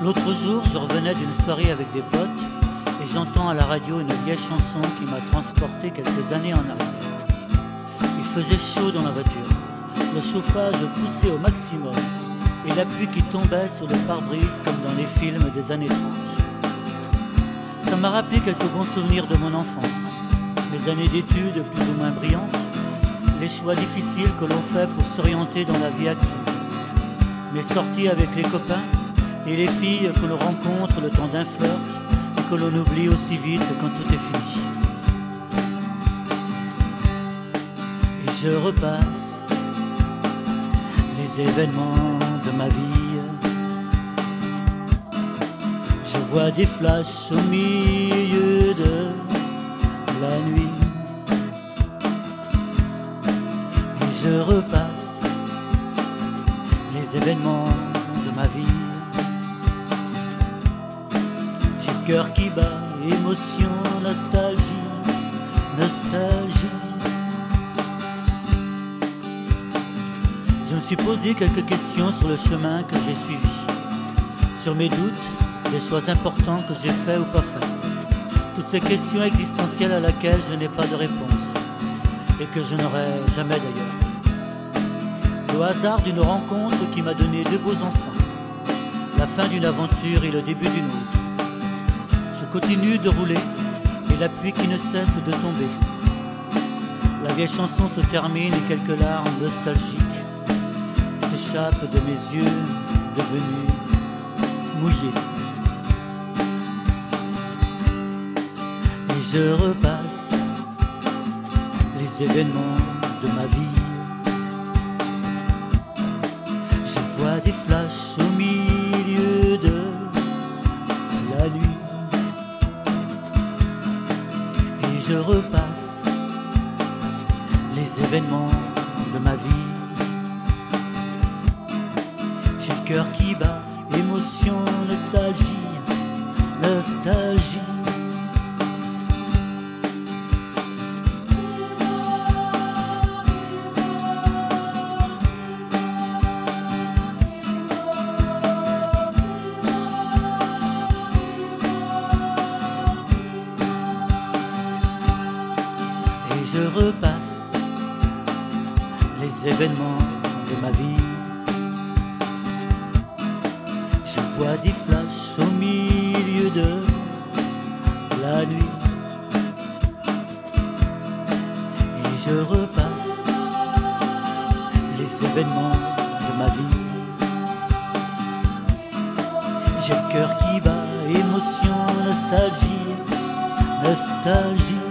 L'autre jour, je revenais d'une soirée avec des potes et j'entends à la radio une vieille chanson qui m'a transporté quelques années en arrière. Il faisait chaud dans la voiture, le chauffage poussait au maximum et la pluie qui tombait sur le pare-brise comme dans les films des années 30. Ça m'a rappelé quelques bons souvenirs de mon enfance, mes années d'études plus ou moins brillantes, les choix difficiles que l'on fait pour s'orienter dans la vie actuelle, mes sorties avec les copains et les filles que l'on rencontre le temps d'un flirt et que l'on oublie aussi vite quand tout est fini. Et je repasse les événements de ma vie. Je vois des flashs au milieu de la nuit. Et je repasse les événements de ma vie. J'ai le cœur qui bat, émotion, nostalgie, nostalgie. Je me suis posé quelques questions sur le chemin que j'ai suivi, sur mes doutes, les choix importants que j'ai faits ou pas faits. Toutes ces questions existentielles à laquelle je n'ai pas de réponse et que je n'aurai jamais d'ailleurs. Le hasard d'une rencontre qui m'a donné deux beaux enfants, la fin d'une aventure et le début d'une autre. Je continue de rouler et la pluie qui ne cesse de tomber. La vieille chanson se termine et quelques larmes nostalgiques s'échappent de mes yeux devenus mouillés. Et je repasse les événements de ma vie. Je vois des flashs au milieu de la nuit. Et je repasse les événements de ma vie. J'ai le cœur qui bat, émotion, nostalgie, nostalgie. Et je repasse les événements de ma vie. Je vois des flashs au milieu de la nuit. Et je repasse les événements de ma vie. J'ai le cœur qui bat, émotion, nostalgie, nostalgie.